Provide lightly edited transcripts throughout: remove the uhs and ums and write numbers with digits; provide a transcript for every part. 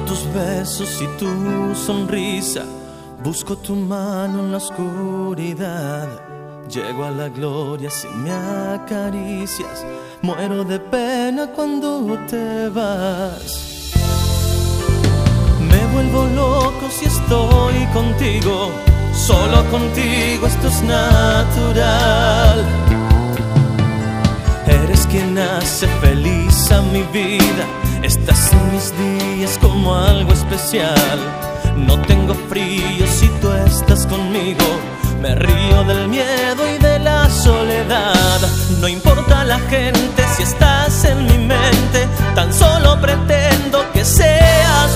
tus besos y tu sonrisa, busco tu mano en la oscuridad. Llego a la gloria si me acaricias, muero de pena cuando te vas. Me vuelvo loco si estoy contigo, solo contigo esto es natural. Eres quien hace feliz a mi vida, estás en mis días como algo especial. No tengo frío si tú estás conmigo, me río del miedo y de la soledad. No importa la gente si estás en mi mente, tan solo pretendo que seas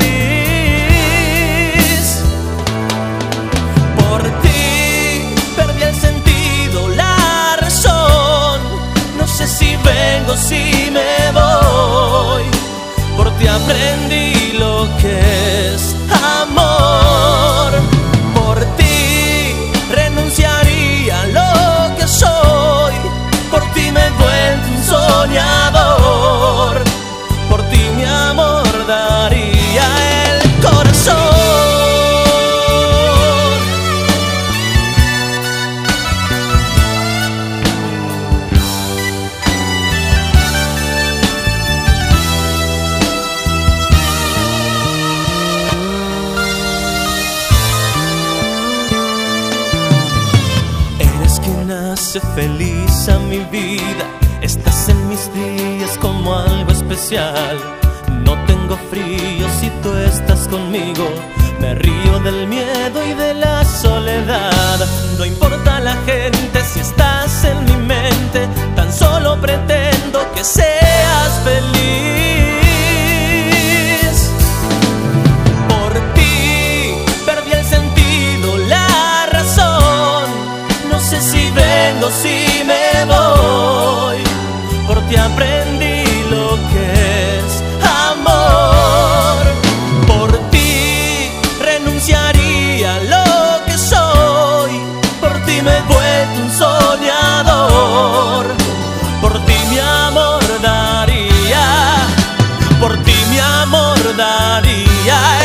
feliz. Por ti perdí el sentido, la razón, no sé si vengo, si me voy. Por ti aprendí lo que es amor. Por ti renunciaría a lo que soy. Por ti me he vuelto un soñador. Por ti mi amor daría el corazón. Hace feliz a mi vida, estás en mis días como algo especial. No tengo frío si tú estás conmigo, me río del miedo y de la soledad. No importa la gente si estás en mi mente, tan solo pretendo que seas feliz. Por ti perdí el sentido, la razón, no sé si vengo, si me voy. Por ti aprendí lo que es amor. Por ti renunciaría a lo que soy. Por ti me he vuelto un soñador. Por ti mi amor daría. Por ti mi amor daría.